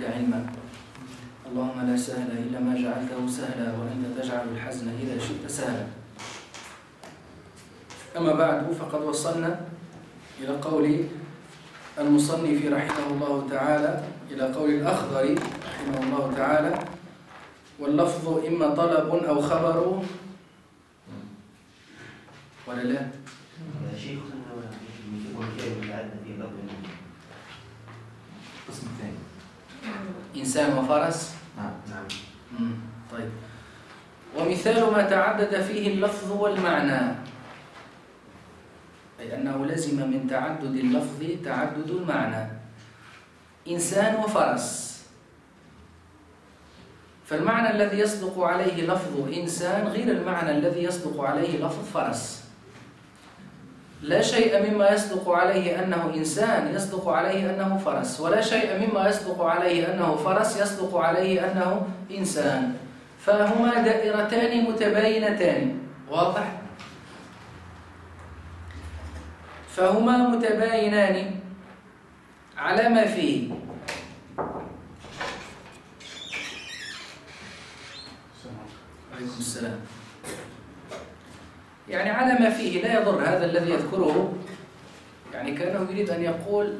منك علما. اللهم لا سهل إلا ما جعلته سهلا وأنت تجعل الحزن إذا شئت سهلا. أما بعد، فقد وصلنا إلى قول المصنف رحمه الله تعالى، إلى قول الأخضر رحمه الله تعالى: واللفظ إما طلب أو خبر. ولا لا؟ يا شيخ القسم الثاني إنسان وفرس. نعم. طيب. ومثال ما تعدد فيه اللفظ والمعنى، أي أنه لزم من تعدد اللفظ تعدد المعنى. إنسان وفرس، فالمعنى الذي يصدق عليه لفظ إنسان غير المعنى الذي يصدق عليه لفظ فرس. لا شيء مما يصدق عليه أنه إنسان يصدق عليه أنه فرس، ولا شيء مما يصدق عليه أنه فرس يصدق عليه أنه إنسان، فهما دائرتان متباينتان. واضح؟ فهما متباينان على ما فيه. عليكم السلام. يعني على ما فيه، لا يضر هذا الذي يذكره، يعني كأنه يريد أن يقول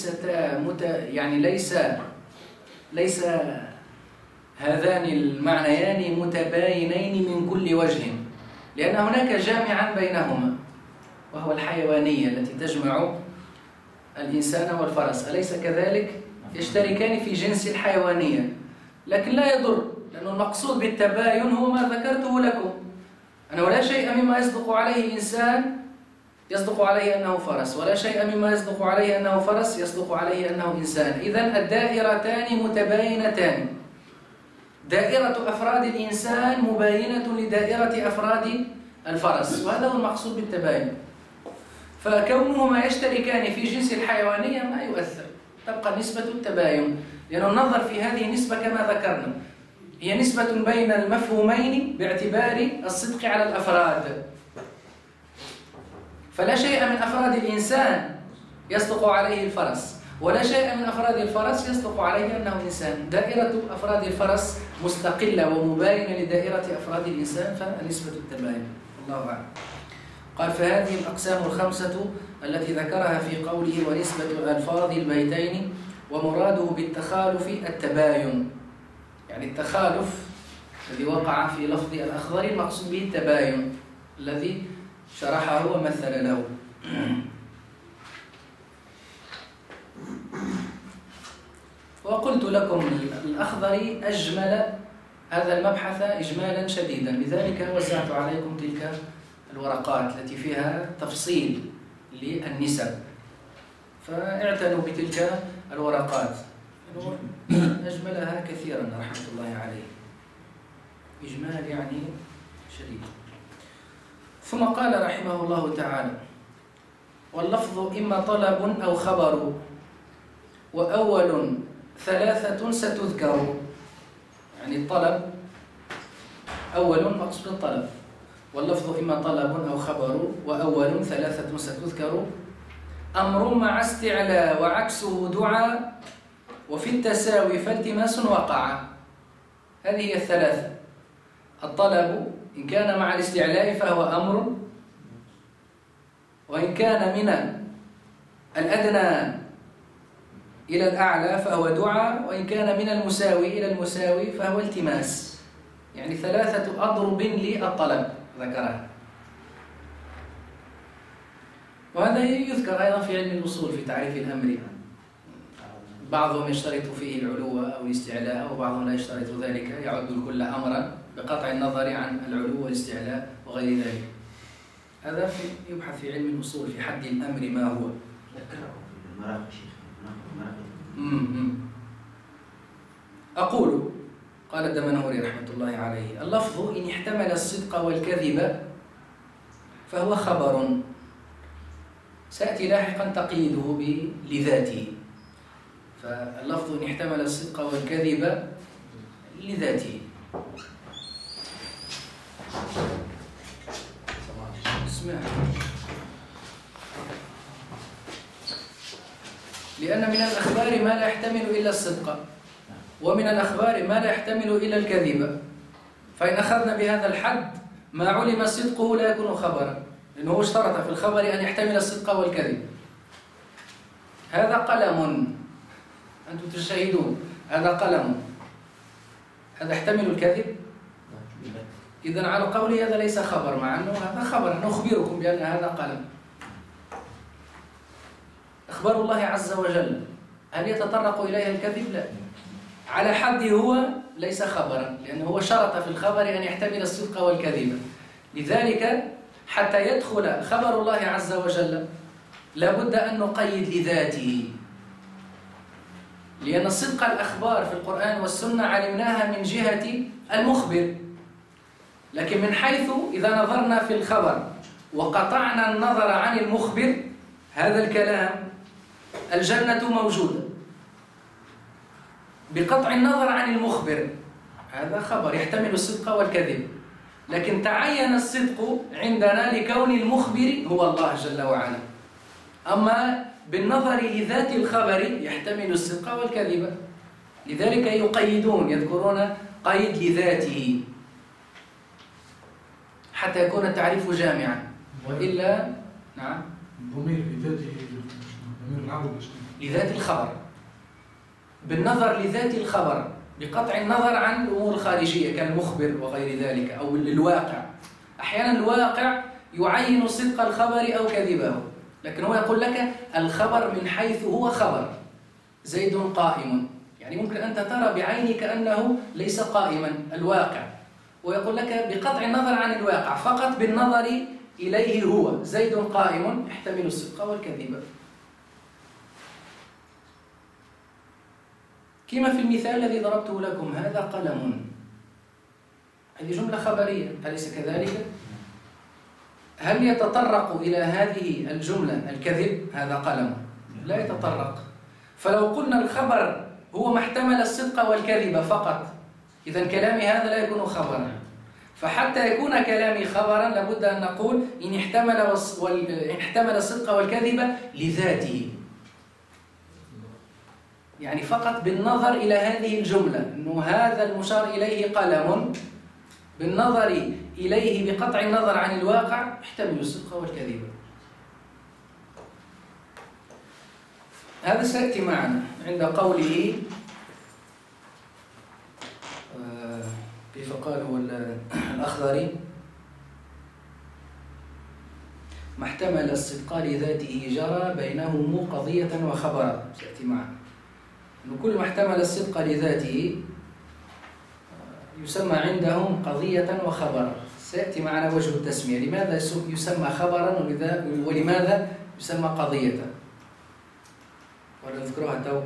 ليس هذان المعنيان متباينين من كل وجه، لأن هناك جامعا بينهما وهو الحيوانية التي تجمع الإنسان والفرس، أليس كذلك؟ يشتركان في جنس الحيوانية، لكن لا يضر، لأن المقصود بالتباين هو ما ذكرته لكم، أنه لا شيء مما يصدق عليه إنسان يصدق عليه أنه فرس، ولا شيء مما يصدق عليه أنه فرس يصدق عليه أنه إنسان. إذن الدائرتان متباينتان، دائرة أفراد الإنسان مباينة لدائرة أفراد الفرس، وهذا هو المقصود بالتباين. فكونهما يشتركان في جنس الحيوانية ما يؤثر، تبقى نسبة التباين، لأن النظر في هذه النسبة كما ذكرنا هي نسبة بين المفهومين باعتبار الصدق على الأفراد. فلا شيء من أفراد الإنسان يصدق عليه الفرس، ولا شيء من أفراد الفرس يصدق عليه أنه إنسان. دائرة أفراد الفرس مستقلة ومباينة لدائرة أفراد الإنسان، فنسبة التباين. الله أعلم. قال: فهذه الأقسام الخمسة التي ذكرها في قوله ونسبة ألفاظ البيتين، ومراده بالتخالف التباين، يعني التخالف الذي وقع في لفظ الأخضر المقصود به التباين الذي شرحه ومثل له. وقلت لكم الأخضر أجمل هذا المبحث إجمالا شديدا، لذلك وزعت عليكم تلك الورقات التي فيها تفصيل للنسب، فاعتنوا بتلك الورقات، أجملها كثيرا رحمة الله عليه، إجمال يعني شديد. ثم قال رحمه الله تعالى: واللفظ إما طلب أو خبر، وأول ثلاثة ستذكر. يعني الطلب أول مقصود الطلب، واللفظ إما طلب أو خبر، وأول ثلاثة ستذكر. أمر مع استعلاء وعكسه دعا، وفي التساوي فالتماس وقع. هذه هي الثلاثة. الطلب إن كان مع الاستعلاء فهو أمر، وإن كان من الأدنى إلى الأعلى فهو دعاء، وإن كان من المساوي إلى المساوي فهو التماس. يعني ثلاثة أضرب للطلب ذكرها، وهذا يذكر أيضا في علم الأصول في تعريف الأمر. بعضهم يشترط فيه العلو أو الاستعلاء، وبعضهم لا يشترط ذلك، يعد الكل أمرا بقطع النظر عن العلو والاستعلاء وغير ذلك. هذا يبحث في علم الأصول في حد الأمر ما هو. أقول قال الدمنهوري رحمة الله عليه: اللفظ إن احتمل الصدق والكذب فهو خبر، سأتي لاحقا تقييده لذاته. فاللفظ إن احتمل الصدق والكذب لذاته. اسمع، لأن من الأخبار ما لا يحتمل إلا الصدق، ومن الأخبار ما لا يحتمل إلا الكذب، فإن أخذنا بهذا الحد ما علم صدقه لا يكون خبرا، لأنه اشترط في الخبر أن يحتمل الصدق والكذب. هذا قلم، أنتم تشاهدون، هذا قلم، هذا يحتمل الكذب؟ إذن على قولي هذا ليس خبر، مع أنه هذا خبر، نخبركم بأن هذا قلم. أخبار الله عز وجل هل يتطرق إليها الكذب؟ لا، على حده هو ليس خبرا، لأنه هو شرط في الخبر أن يحتمل الصدق والكذب. لذلك حتى يدخل خبر الله عز وجل لابد أن نقيد لذاته، لأن صدق الأخبار في القرآن والسنة علمناها من جهة المخبر، لكن من حيث إذا نظرنا في الخبر وقطعنا النظر عن المخبر، هذا الكلام الجنة موجودة، بقطع النظر عن المخبر هذا خبر يحتمل الصدق والكذب، لكن تعين الصدق عندنا لكون المخبر هو الله جل وعلا. أما بالنظر لذات الخبر يحتمل الصدق والكذب، لذلك يقيدون، يذكرون قيد لذاته حتى يكون التعريف جامعا، وإلا نعم الضمير لذاته، ضمير العود لذات الخبر، بالنظر لذات الخبر بقطع النظر عن الأمور الخارجية كالمخبر وغير ذلك، أو الواقع. أحيانا الواقع يعين صدق الخبر أو كذبه، لكن هو يقول لك الخبر من حيث هو خبر، زيد قائم، يعني ممكن أنت ترى بعينك أنه ليس قائما الواقع، ويقول لك بقطع النظر عن الواقع فقط بالنظر إليه هو زيد قائم يحتمل الصدق والكذب. كما في المثال الذي ضربته لكم، هذا قلم، هذه جملة خبرية، أليس كذلك؟ هل يتطرق إلى هذه الجملة الكذب؟ هذا قلم، لا يتطرق. فلو قلنا الخبر هو ما احتمل الصدق والكذب فقط، إذن كلامي هذا لا يكون خبرا. فحتى يكون كلامي خبرا لابد أن نقول إن احتمل الصدق والكذب لذاته، يعني فقط بالنظر إلى هذه الجملة، أنه هذا المشار إليه قلم، بالنظر إليه بقطع النظر عن الواقع يحتمل الصدق والكذب. هذا سيأتي معنا عند قوله كيف قال هو الأخضري، ما احتمل الصدق لذاته جرى بينهم قضية وخبرا، سيأتي معنا أنه كل ما احتمل الصدق لذاته يسمى عندهم قضية وخبرا. سيأتي معنا وجه التسمية، لماذا يسمى خبرا ولماذا يسمى قضية، ولا نذكرها تو.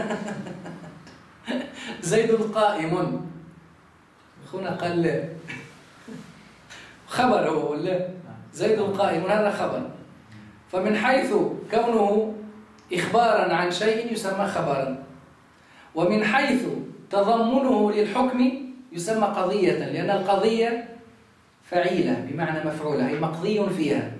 زيد قائم، أخونا قال لا، خبر هو ولا زيد قائم، هذا خبر، فمن حيث كونه إخبارا عن شيء يسمى خبرا، ومن حيث تضمنه للحكم يسمى قضية، لأن القضية فعيلة بمعنى مفعولة، أي مقضي فيها.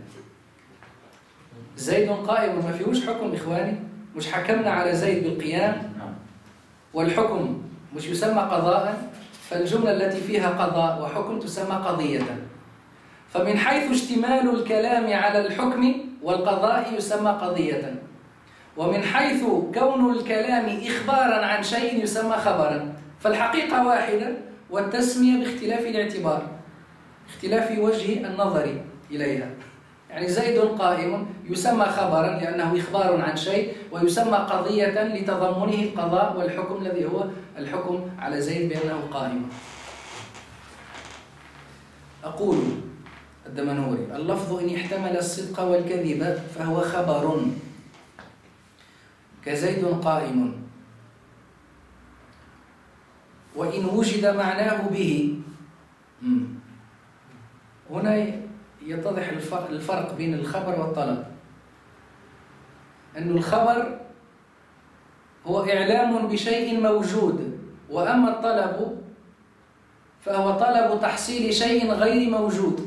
زيد قائم ما فيهوش حكم إخواني، مش حكمنا على زيد بالقيام، والحكم مش يسمى قضاء، فالجملة التي فيها قضاء وحكم تسمى قضية. فمن حيث اشتمال الكلام على الحكم والقضاء يسمى قضية، ومن حيث كون الكلام إخبارا عن شيء يسمى خبرا. فالحقيقة واحدة، والتسمية باختلاف الاعتبار، اختلاف وجه النظر إليها. يعني زيد قائم يسمى خبرا لأنه إخبار عن شيء، ويسمى قضية لتضمنه القضاء والحكم الذي هو الحكم على زيد بأنه قائم. أقول الدمنهوري: اللفظ إن احتمل الصدق والكذب فهو خبر، كزيد قائم، وإن وجد معناه به. هنا يتضح الفرق بين الخبر والطلب، أن الخبر هو إعلام بشيء موجود، وأما الطلب فهو طلب تحصيل شيء غير موجود.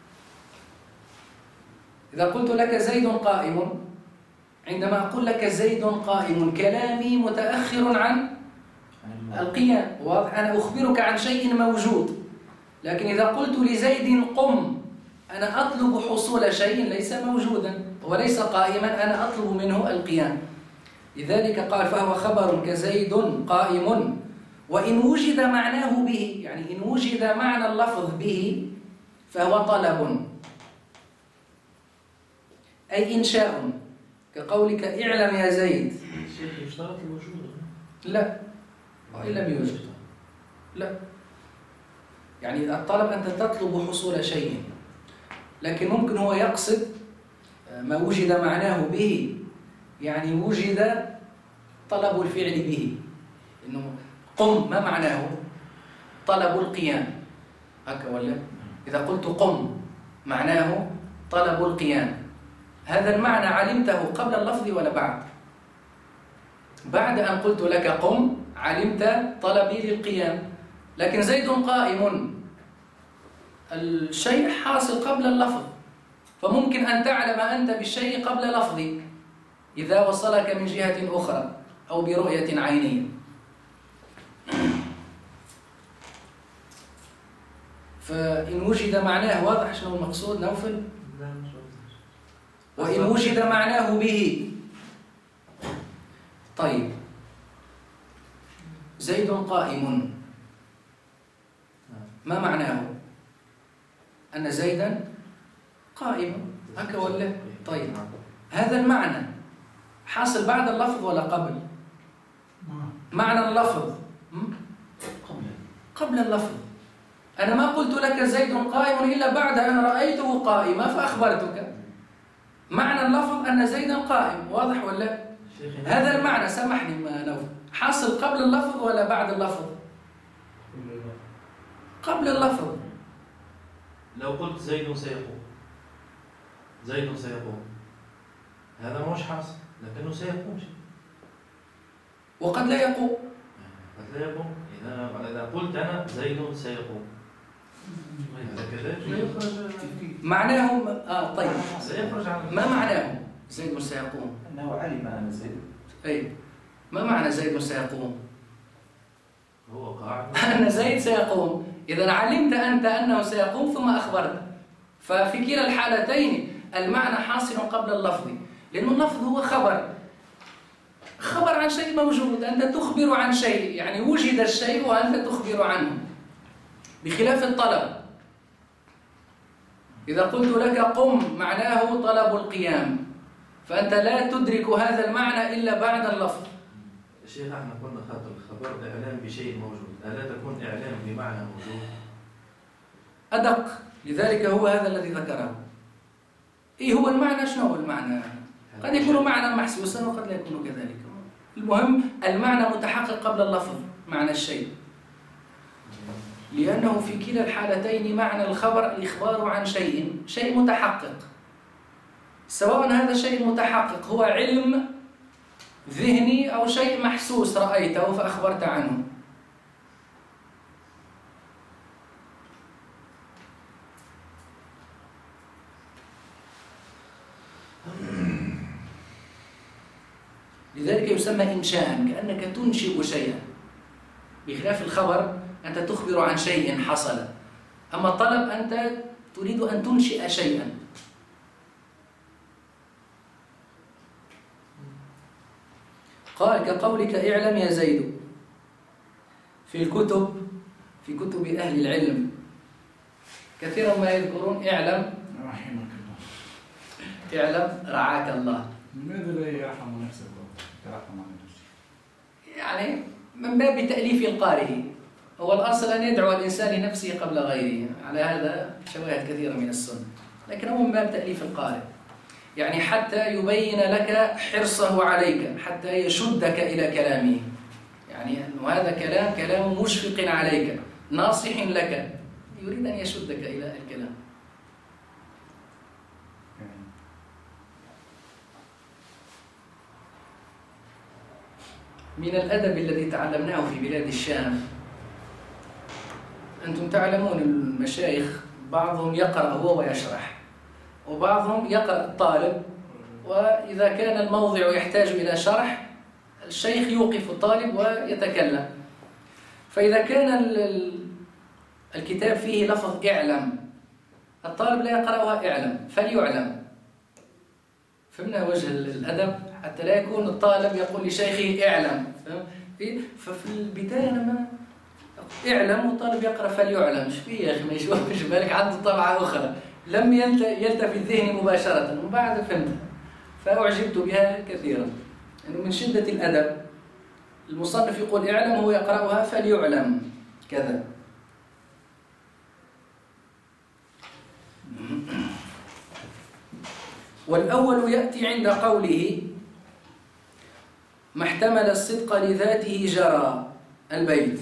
إذا قلت لك زيد قائم، عندما أقول لك زيد قائم كلامي متأخر عن القيام واضح. أنا أخبرك عن شيء موجود، لكن إذا قلت لزيد قم أنا أطلب حصول شيء ليس موجودا وليس قائما، أنا أطلب منه القيام. لذلك قال فهو خبر كزيد قائم، وإن وجد معناه به، يعني إن وجد معنى اللفظ به فهو طلب أي إنشاء، كقولك اعلم يا زيد. الشيخ يشترط الوجود؟ لا، وإن لم يوجد لا. يعني الطلب أنت تطلب حصول شيء، لكن ممكن هو يقصد ما وجد معناه به، يعني وجد طلب الفعل به. إنه قم ما معناه؟ طلب القيام، هكا ولا؟ إذا قلت قم معناه طلب القيام. هذا المعنى علمته قبل اللفظ ولا بعد؟ بعد أن قلت لك قم علمت طلبي للقيام. لكن زيد قائم، الشيء حاصل قبل اللفظ، فممكن أن تعلم أنت بالشيء قبل لفظي إذا وصلك من جهة أخرى أو برؤية عينية. فإن وجد معناه، واضح شنو المقصود نوفل؟ وإن وجد معناه به. طيب زيد قائم ما معناه؟ أن زيدا قائم، هكا ولا؟ طيب هذا المعنى حاصل بعد اللفظ ولا قبل؟ معنى اللفظ قبل اللفظ. أنا ما قلت لك زيد قائم إلا بعد أن رأيته قائما فأخبرتك. معنى اللفظ أن زيدا قائم، واضح ولا؟ هذا المعنى سامحني ما نوف حاصل قبل اللفظ ولا بعد اللفظ؟ قبل اللفظ. لو قلت زيد سيقوم، زيد سيقوم، هذا مش حاصل، لكنه سيقوم شيء. وقد لا يقوم. قد لا يقوم. إذا قلت أنا زيد سيقوم، معناه طيب سيخرج عن ما معناه زيد سيقوم؟ أنه علم أن زيد. أي ما معنى زيد سيقوم؟ هو قاعد أن زيد سيقوم. إذا علمت أنت أنه سيقوم ثم أخبرت، ففي كلا الحالتين المعنى حاصل قبل اللفظ، لأن اللفظ هو خبر عن شيء موجود، أنت تخبر عن شيء، يعني وجد الشيء وأنت تخبر عنه، بخلاف الطلب. إذا قلت لك قم معناه طلب القيام، فأنت لا تدرك هذا المعنى إلا بعد اللفظ. الشيخ احنا قلنا خبر إعلام بشيء موجود، ألا تكون إعلام بمعنى موجود؟ أدق، لذلك هو هذا الذي ذكره. إيه هو المعنى؟ شنو هو المعنى؟ قد يكون معنى محسوسا وقد لا يكون كذلك. المهم المعنى متحقق قبل اللفظ، معنى الشيء، لأنه في كلا الحالتين معنى الخبر الإخبار عن شيء متحقق، سواء هذا الشيء المتحقق هو علم ذهني أو شيء محسوس رأيته فأخبرت عنه. لذلك يسمى إنشاء، كأنك تنشئ شيئا، بخلاف الخبر أنت تخبر عن شيء حصل، أما الطلب أنت تريد أن تنشئ شيئا. قال كقولك اعلم يا زيد. في كتب أهل العلم كثيرا ما يذكرون اعلم رحمك الله، اعلم رعاك الله. لماذا لا يرحم نفسه يرحم عن نفسه؟ يعني من باب تأليف القارئ، هو الأصل أن يدعو الإنسان لنفسه قبل غيره، على هذا شواهد كثيرة من السنة، لكن هو من باب تأليف القارئ، يعني حتى يبين لك حرصه عليك، حتى يشدك إلى كلامه، يعني أنه هذا كلام مشفق عليك ناصح لك، يريد أن يشدك إلى الكلام. من الأدب الذي تعلمناه في بلاد الشام، أنتم تعلمون المشايخ بعضهم يقرأ هو ويشرح، وبعضهم يقرأ الطالب، وإذا كان الموضع يحتاج إلى شرح الشيخ يوقف الطالب ويتكلم. فإذا كان الكتاب فيه لفظ اعلم، الطالب لا يقرأها اعلم، فليعلم. فهمنا وجه الأدب، حتى لا يكون الطالب يقول لشيخه اعلم. ففي البداية لما اعلم والطالب يقرأ فليعلم، ايش فيه يا أخي؟ ما يشوفش بالك عنده طبعة أخرى لم يلتفت ذهني مباشرة، وبعد فهمت فأعجبت بها كثيرا. يعني من شدة الأدب المصنف يقول اعلم، هو يقرأها فليعلم كذا. والأول يأتي عند قوله ما احتمل الصدق لذاته جرى البيت.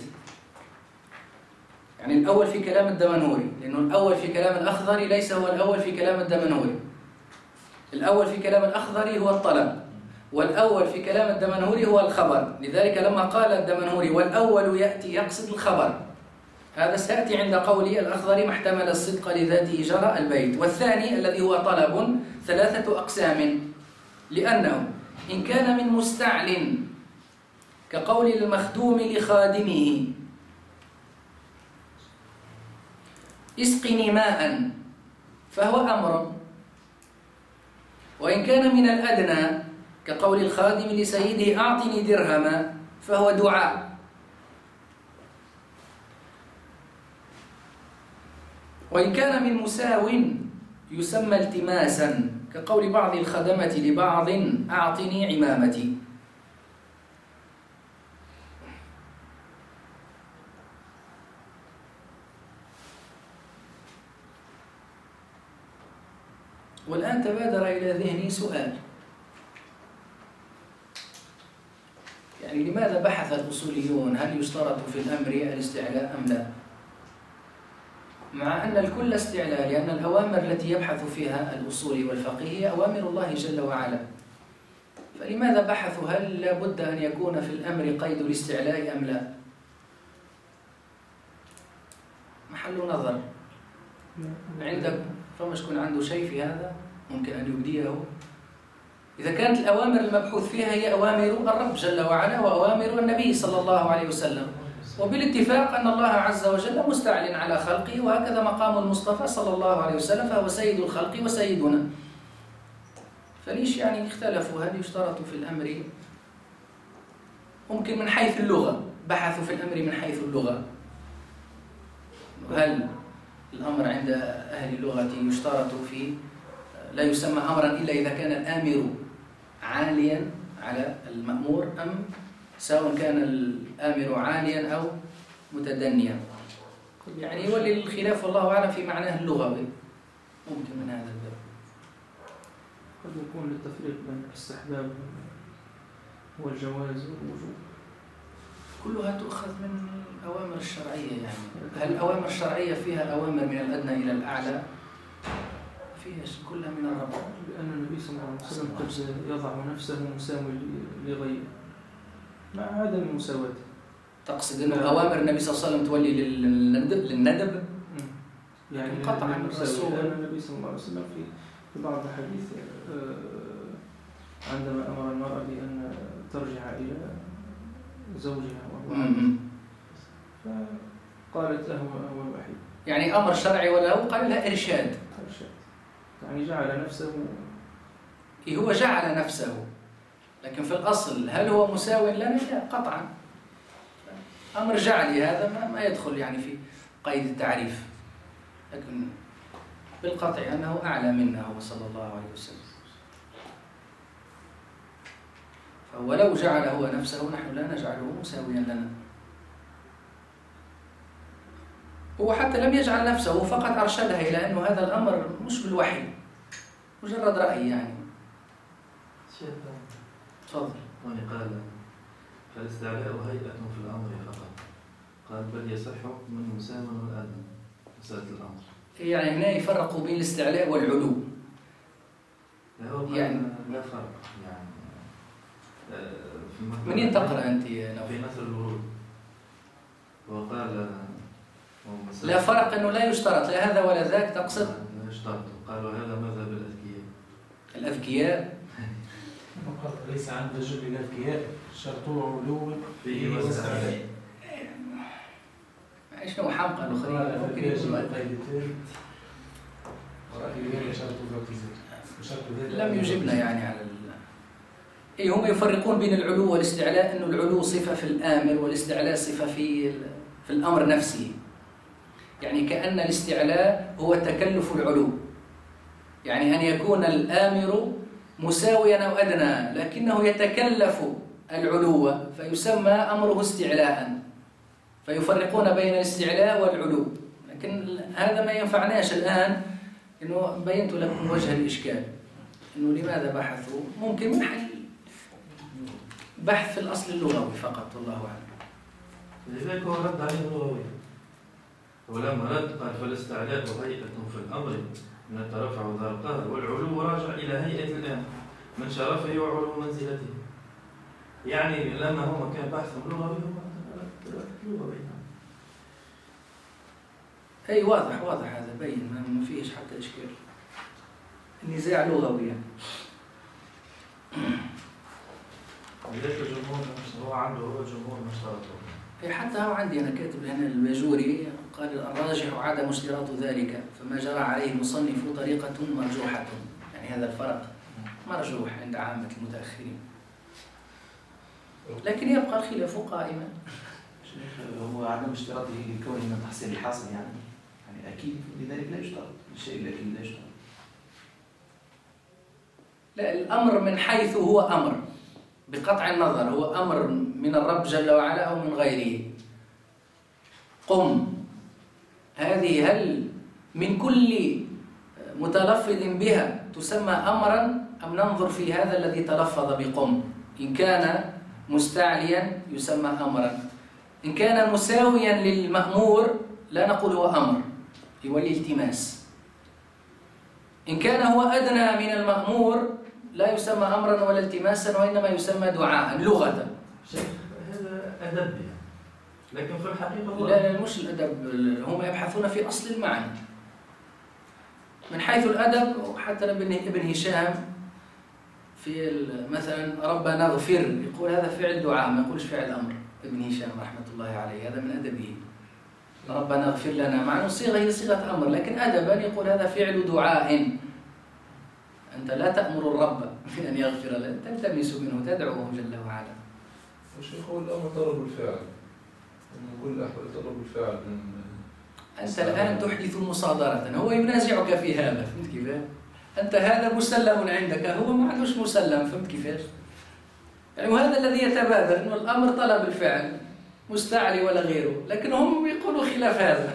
يعني الأول في كلام الدمنهوري، لأنه الأول في كلام الأخضري ليس هو الأول في كلام الدمنهوري. الأول في كلام الأخضري هو الطلب، والأول في كلام الدمنهوري هو الخبر. لذلك لما قال الدمنهوري والأول يأتي يقصد الخبر، هذا سيأتي عند قولي الأخضري ما احتمل الصدق لذاته جرى البيت. والثاني الذي هو طلب 3 أقسام، لأنه إن كان من مستعل كقول المخدوم لخادمه اسقني ماء فهو أمر، وإن كان من الأدنى كقول الخادم لسيده أعطني درهما فهو دعاء. وإن كان من مساو يسمى التماسا كقول بعض الخدمة لبعض أعطني عمامتي. والآن تبادر إلى ذهني سؤال، يعني لماذا بحث الأصوليون هل يشترط في الأمر الاستعلاء أم لا؟ مع أن الكل استعلاء، لأن الأوامر التي يبحث فيها الأصولي والفقيه هي أوامر الله جل وعلا. فلماذا بحثوا هل لابد أن يكون في الأمر قيد الاستعلاء أم لا؟ محل نظر عندك، فما شكون عنده شيء في هذا ممكن أن يبديه؟ إذا كانت الأوامر المبحوث فيها هي أوامر الرب جل وعلا وأوامر النبي صلى الله عليه وسلم، وبالاتفاق أن الله عز وجل مستعلن على خلقه، وهكذا مقام المصطفى صلى الله عليه وسلم فهو سيد الخلق وسيدنا. فليش يعني اختلفوا هل يشترط في الأمر؟ ممكن من حيث اللغة، بحثوا في الأمر من حيث اللغة، هل الأمر عند أهل اللغة يشترط في لا يسمى أمرا إلا إذا كان الآمر عاليا على المأمور، أم سواء كان الآمر عاليا أو متدنيا؟ يعني يولي الخلاف والله أعلم في معناه اللغوي، ممكن من هذا الباب. قد يكون للتفريق بين الاستحباب والجواز والوجوب، كلها تؤخذ من الأوامر الشرعية. يعني هل الأوامر الشرعية فيها أوامر من الأدنى إلى الأعلى؟ فيها كلها من الرب، لأن النبي صلى الله عليه وسلم قد يضع نفسه مساوي لغيره مع عدم المساواة. تقصد أن أوامر النبي صلى الله عليه وسلم تولي للندب؟ يعني قطعا الرسول، لأن النبي صلى الله عليه وسلم في بعض الحديث عندما أمر المرأة بأن ترجع إلى زوجها وهو فقالت له هو الوحيد، يعني أمر شرعي ولا هو قال لها إرشاد، يعني جعل نفسه، هو جعل نفسه، لكن في الأصل هل هو مساو لنا؟ لا قطعا. أمر جعلي هذا ما يدخل يعني في قيد التعريف، لكن بالقطع أنه أعلى منا هو صلى الله عليه وسلم. فهو لو جعل هو نفسه نحن لا نجعله مساويا لنا. هو حتى لم يجعل نفسه، فقط أرشدها إلى أنه هذا الأمر مش بالوحي، مجرد رأي يعني. شيخ تفضل. قال فالاستعلاء هيئة في الأمر فقط، قال بل يصح من مساوٍ والأدنى مسألة الأمر. يعني هنا يفرقوا بين الاستعلاء والعلو. يعني لا فرق يعني. منين تقرأ أنت يا نوف؟ في مثل الورود وقال لا فرق أنه لا يشترط لا هذا ولا ذاك، تقصد؟ لا يشترط، قالوا هذا مذهب الأذكياء. الأذكياء ليس عند رجل الأذكياء شرط علو فيه واستعلاء. شنو حمقى الأخرين ممكن يكون لم يجبنا يعني على إيه. هم يفرقون بين العلو والاستعلاء، إنه العلو صفة في الآمر والاستعلاء صفة في الأمر نفسه. يعني كأن الاستعلاء هو تكلف العلو، يعني أن يكون الآمر مساويا أو أدنى لكنه يتكلف العلو فيسمى أمره استعلاء، فيفرقون بين الاستعلاء والعلو. لكن هذا ما ينفعناش الآن، إنه بينت لكم وجه الإشكال، إنه لماذا بحثوا. ممكن من حل بحث في الأصل اللغوي فقط، والله أعلم. لذلك هو رد عليه اللغوي، ولما رد قال فالاستعلاء هيئة في الأمر من الترفع ذا القهر، والعلو راجع إلى هيئة الآن من شرفه وعلو منزلته. يعني لما هم كان بحثهم لغوي هم لغوي. أي واضح هذا بين، ما فيش حتى إشكال، النزاع لغوي يعني. لذلك الجمهور هو عنده هو الجمهور مشترطه. أي حتى هو عندي أنا كاتب هنا الباجوري قال الراجح عدم اشتراط ذلك، فما جرى عليه المصنف طريقة مرجوحة. يعني هذا الفرق مرجوح عند عامة المتأخرين، لكن يبقى الخلاف قائما. هو عدم اشتراطه لكونه من تحصيل الحاصل، يعني أكيد لذلك لا يشترط الشيء، لكن لا يشترط. لا، الأمر من حيث هو أمر بقطع النظر، هو أمر من الرب جل وعلا أو من غيره. قم، هذه هل من كل متلفظ بها تسمى أمرا، أم ننظر في هذا الذي تلفظ بقم؟ إن كان مستعليا يسمى أمرا، إن كان مساويا للمأمور لا نقول هو أمر، هو الالتماس. إن كان هو أدنى من المأمور لا يسمى أمرا ولا التماسا، وإنما يسمى دعاء لغة. هذا أدب، لكن في الحقيقة لا مش الأدب، هم يبحثون في أصل المعنى من حيث الأدب. وحتى ابن هشام في مثلا ربنا اغفر يقول هذا فعل دعاء، ما يقولش فعل أمر. ابن هشام رحمة الله عليه هذا من أدبه، ربنا اغفر لنا، مع أنه الصيغة هي صيغة أمر، لكن أدبا يقول هذا فعل دعاء. أنت لا تأمر الرب بأن يغفر لك، تلتمس منه، تدعوه جل وعلا. الشيخ هو الأمر طلب الفعل، من كل أحوال طلب الفعل. أنت الآن تحدث مصادرة، هو ينازعك في هذا، فهمت كيف؟ أنت هذا مسلم عندك، هو ما عندوش مسلم، فهمت كيفاش؟ يعني وهذا الذي يتبادر إنه الأمر طلب الفعل مستعلي ولا غيره، لكن هم يقولوا خلاف هذا.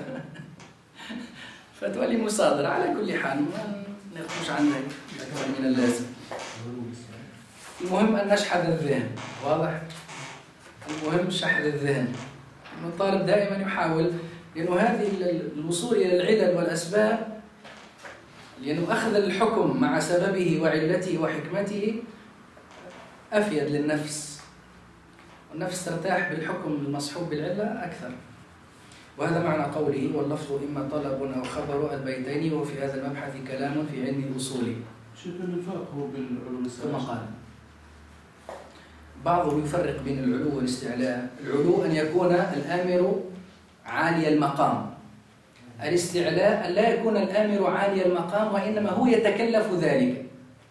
فتولي مصادرة. على كل حال ما نخرج عن ذلك أكثر من اللازم. المهم أن نشحذ الذهن، واضح؟ المهم شحذ الذهن، إنه الطالب دائما يحاول، لأنه هذه الوصول إلى العلل والأسباب، لأنه أخذ الحكم مع سببه وعلته وحكمته أفيد للنفس، والنفس ترتاح بالحكم المصحوب بالعلة أكثر. وهذا معنى قوله واللفظ إما طلب أو خبر البيتين، وفي هذا المبحث كلام في علم الأصول. شوف الفرق هو بين العلو والاستعلاء. ثم قال بعضهم يفرق بين العلو والاستعلاء. العلو أن يكون الآمر عالي المقام، الاستعلاء أن لا يكون الآمر عالي المقام وإنما هو يتكلف ذلك،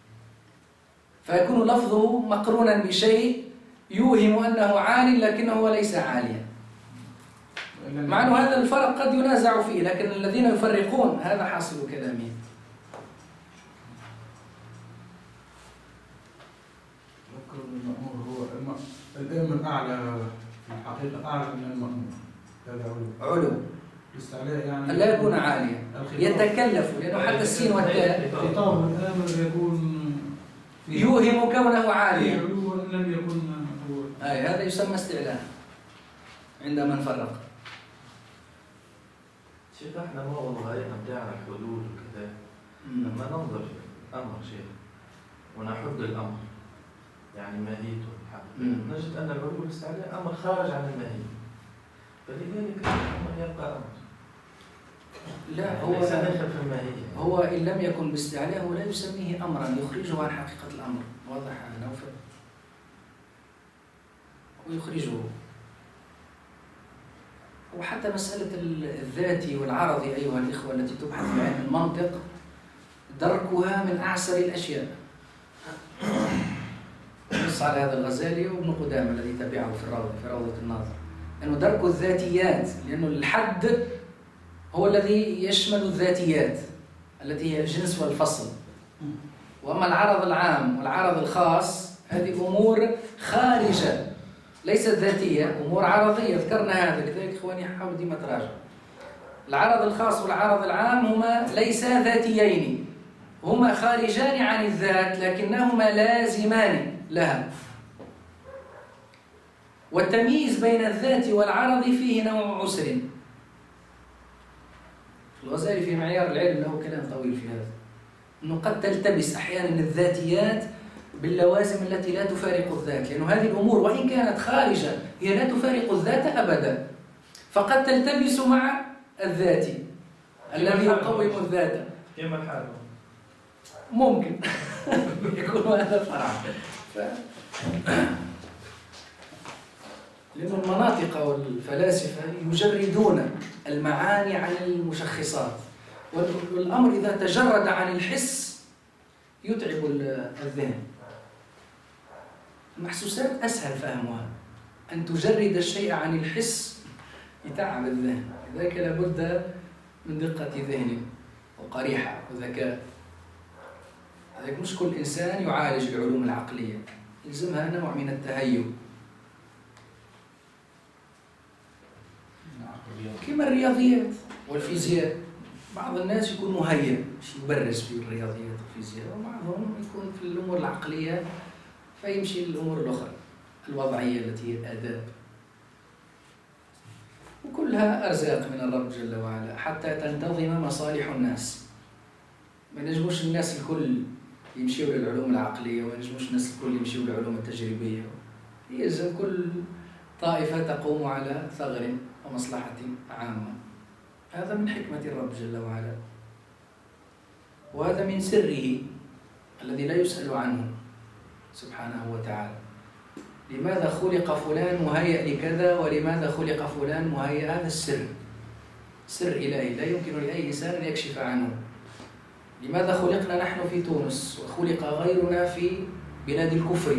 فيكون لفظه مقرونا بشيء يوهم أنه عال لكنه ليس عاليا. مع أن هذا الفرق قد ينازع فيه، لكن الذين يفرقون هذا حاصل كلامهم. المأمور هو الأمر أعلى في الحقيقة، أعلى من المأمور، هذا علو الاستعلاء يعني لا يكون عاليا، يتكلف، لأنه حتى السين والتاء خطاب الآمر يكون يوهم كونه عاليا، علو وإن لم يكن هو. هذا يسمى استعلاء عند من فرق. شيخ احنا ما والله نبدأ الحدود وكذا، لما ننظر في الأمر شيخ ونحد الأمر يعني ماهيته نجد أن العلو والاستعلاء أمر خارج عن الماهية، فلذلك الأمر يبقى أمر. لا هو إن لم يكن باستعلاء هو لا يسميه أمرا، يخرجه عن حقيقة الأمر. واضح يا نوفل؟ ويخرجه وحتى مسألة الذاتي والعرضي أيها الإخوة التي تبحث في علم المنطق دركها من أعسر الأشياء. نص على هذا الغزالي وابن قدامة الذي تبعه في روضة الناظر، أنه درك الذاتيات، لأنه الحد هو الذي يشمل الذاتيات التي هي الجنس والفصل، وأما العرض العام والعرض الخاص هذه أمور خارجة ليست ذاتية، أمور عرضية، ذكرنا هذا. لذلك إخواني حاولوا ديما تراجعوا. العرض الخاص والعرض العام هما ليسا ذاتيين، هما خارجان عن الذات لكنهما لازمان لها. والتمييز بين الذات والعرض فيه نوع عسر. الغزالي في معيار العلم له كلام طويل في هذا، أنه قد تلتبس أحيانا الذاتيات باللوازم التي لا تفارق الذات، لأن هذه الأمور وإن كانت خارجة هي لا تفارق الذات أبدا، فقد تلتبس مع الذات الذي يقوم الذات. كما الحال ممكن يكون هذا فرع. لأن المناطق والفلاسفة يجردون المعاني عن المشخصات، والأمر إذا تجرد عن الحس يتعب الذهن. المحسوسات أسهل فهمها، أن تجرد الشيء عن الحس يتعب الذهن، لذلك لابد من دقة ذهن وقريحة وذكاء. لذلك مش كل إنسان يعالج العلوم العقلية، يلزمها نوع من التهيؤ، كما الرياضيات والفيزياء. بعض الناس يكون مهيئ يبرز في الرياضيات والفيزياء، وبعضهم يكون في الأمور العقلية فيمشي الأمور الأخرى الوضعية التي هي الآداب. وكلها أرزاق من الرب جل وعلا حتى تنتظم مصالح الناس. ما نجموش الناس الكل يمشيوا للعلوم العقلية، وما نجموش الناس الكل يمشيوا للعلوم التجريبية. يلزم كل طائفة تقوم على ثغر ومصلحة عامة. هذا من حكمة الرب جل وعلا، وهذا من سره الذي لا يسأل عنه سبحانه وتعالى. لماذا خلق فلان مهيأ لكذا، ولماذا خلق فلان مهيأ؟ هذا السر، سر إلهي لا يمكن لأي إنسان أن يكشف عنه. لماذا خلقنا نحن في تونس وخلق غيرنا في بلاد الكفر؟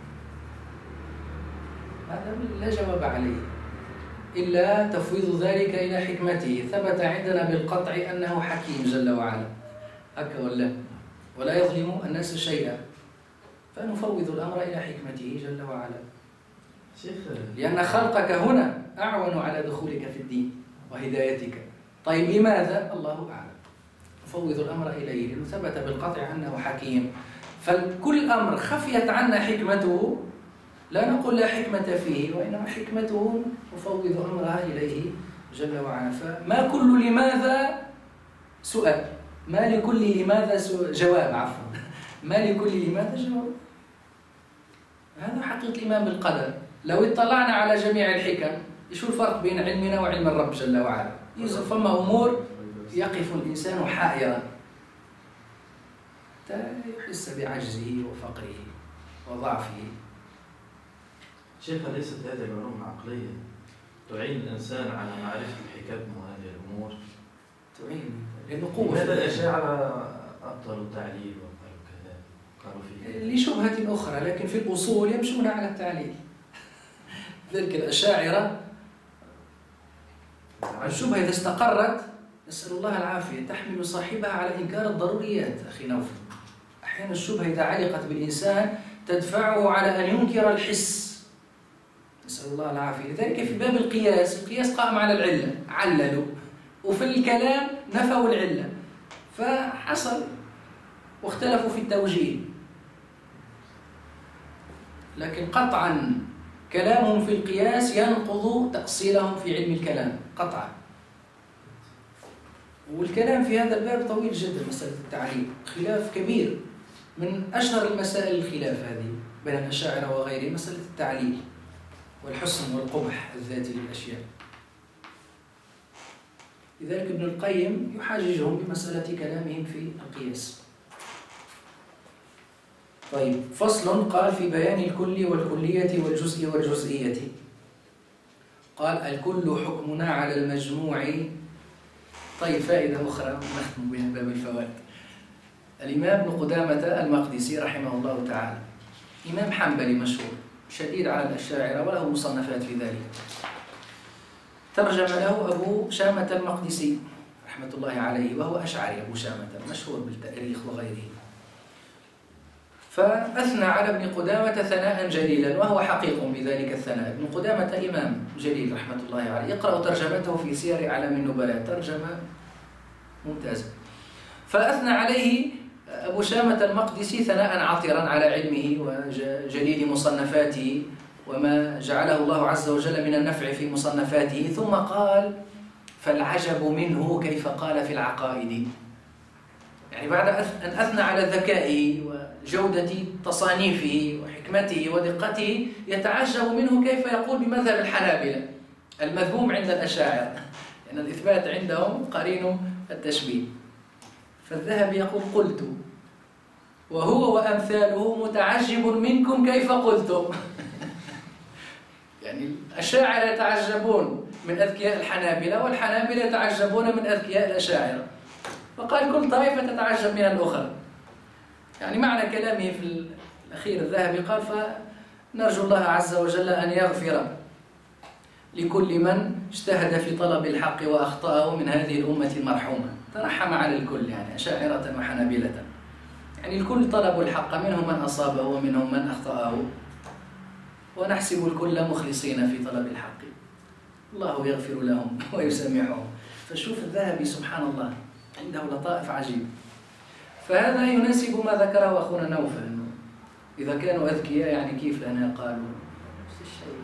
هذا لا جواب عليه إلا تفويض ذلك إلى حكمته. ثبت عندنا بالقطع أنه حكيم جل وعلا، هكا ولا يظلم الناس شيئا، فنفوض الأمر إلى حكمته جل وعلا. لأن خلقك هنا أعون على دخولك في الدين وهدايتك. طيب لماذا؟ الله أعلم. نفوض الأمر إليه لأنه ثبت بالقطع أنه حكيم. فكل أمر خفيت عنا حكمته لا نقول لا حكمة فيه، وإنما حكمته نفوض أمرها إليه جل وعلا. فما كل لماذا سؤال، ما لكل لماذا جواب، عفوا ما لكل لماذا جواب. هذا حقيقة الإيمان بالقدر. لو اطلعنا على جميع الحكم، شو الفرق بين علمنا وعلم الرب جل وعلا؟ يوسف فما أمور يقف الإنسان حائرا يحس بعجزه وفقره وضعفه. شيخ، ليست هذه العلوم العقلية تعين الإنسان على معرفة الحكم وهذه الأمور؟ تعين، لأنه قوة. هذا الأشاعرة أبطلوا التعليل وقالوا كذا، قالوا فيه لشبهة أخرى، لكن في الأصول يمشون على التعليل. ذلك الأشاعرة الشبهة إذا استقرت، نسأل الله العافية، تحمل صاحبها على إنكار الضروريات. أخي نوفل، أحيانا الشبهة إذا علقت بالإنسان تدفعه على أن ينكر الحس، نسأل الله العافية. لذلك في باب القياس قائم على العلة، عللوا، وفي الكلام نفوا العلة، فحصل واختلفوا في التوجيه. لكن قطعا كلامهم في القياس ينقض تأصيلهم في علم الكلام قطعا. والكلام في هذا الباب طويل جدا، مسألة التعليل خلاف كبير. من أشهر المسائل الخلاف هذه بين الأشاعرة وغيرهم مسألة التعليل والحسن والقبح الذاتي للأشياء. لذلك ابن القيم يحاججهم بمسألة كلامهم في القياس. طيب، فصل قال في بيان الكل والكلية والجزء والجزئية. قال الكل حكمنا على المجموع. طيب فائدة أخرى نختم بها باب الفوائد. الإمام ابن قدامة المقدسي رحمه الله تعالى إمام حنبلي مشهور شديد على الأشاعرة وله مصنفات في ذلك. ترجم له أبو شامة المقدسي رحمة الله عليه، وهو أشعري أبو شامة مشهور بالتاريخ وغيره. فأثنى على ابن قدامة ثناء جليلا، وهو حقيق بذلك الثناء. ابن قدامة إمام جليل رحمة الله عليه، يقرأ ترجمته في سير أعلام النبلاء، ترجمة ممتازة. فأثنى عليه أبو شامة المقدسي ثناء عطرا على علمه وجليل مصنفاته وما جعله الله عز وجل من النفع في مصنفاته. ثم قال فالعجب منه كيف قال في العقائد. يعني بعد أن أثنى على ذكائه وجودة تصانيفه وحكمته ودقته، يتعجب منه كيف يقول بمذهب الحنابلة المذموم عند الأشاعرة، لأن الإثبات عندهم قرين التشبيه. فالذهبي يقول قلت وهو وأمثاله متعجب منكم كيف قلتم. يعني الأشاعرة يتعجبون من أذكياء الحنابلة، والحنابلة يتعجبون من أذكياء الأشاعرة، فقال كل طائفة تتعجب من الأخرى. يعني معنى كلامه في الأخير الذهبي قال فنرجو الله عز وجل أن يغفر لكل من اجتهد في طلب الحق وأخطأه من هذه الأمة المرحومة. ترحم على الكل، يعني أشاعرة وحنابلة، يعني الكل طلبوا الحق، منهم من أصابه ومنهم من أخطأه، ونحسب الكل مخلصين في طلب الحق، الله يغفر لهم ويسامحهم. فشوف الذهبي سبحان الله عنده لطائف عجيبة. فهذا يناسب ما ذكره أخونا نوفل، إنه إذا كانوا أذكياء يعني كيف لنا قالوا نفس الشيء.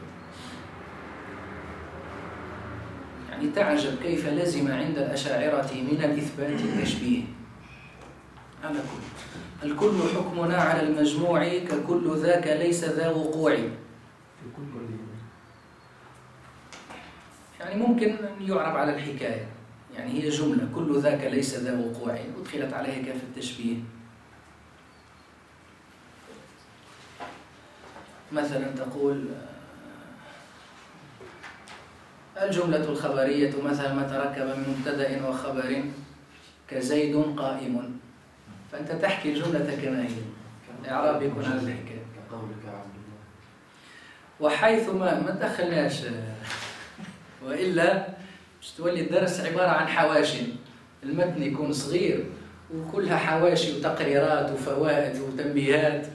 يعني تعجب كيف لزم عند الأشاعرة من الإثبات التشبيه على كل. الكل حكمنا على المجموع ككل ذاك ليس ذا وقوع. يعني ممكن أن يعرب على الحكاية، يعني هي جملة كل ذاك ليس ذا وقوع أدخلت عليه كاف التشبيه. مثلا تقول الجملة الخبرية مثلا ما تركب من مبتدأ وخبر كزيد قائم، فأنت تحكي الجملة كما هي، الإعراب يكون على الحكاية. كقولك عبد الله. وحيث ما تدخلناش وإلا مش تولي الدرس عبارة عن حواشي، المتن يكون صغير وكلها حواشي وتقريرات وفوائد وتنبيهات.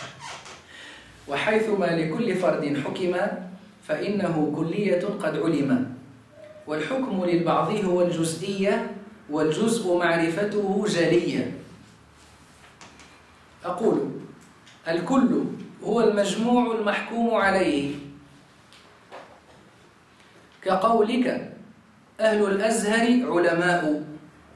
وحيثما لكل فرد حكم فإنه كلية قد علم، والحكم للبعض هو الجزئية والجزء معرفته جلية. أقول الكل هو المجموع المحكوم عليه، كقولك أهل الأزهر علماء،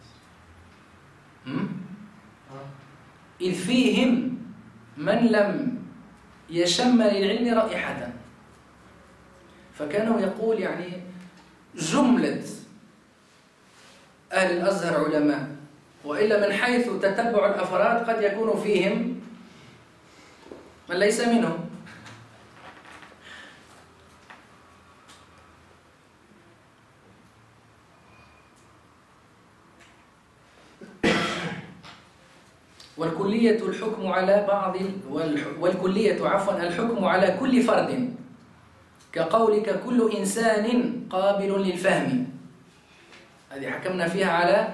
إذ فيهم من لم يشم للعلم رائحة. فكانوا يقول يعني جملة أهل الأزهر علماء، وإلا من حيث تتبع الأفراد قد يكون فيهم من ليس منهم. والكلية الحكم على بعض والكلية عفوا الحكم على كل فرد، كقولك كل إنسان قابل للفهم. هذه حكمنا فيها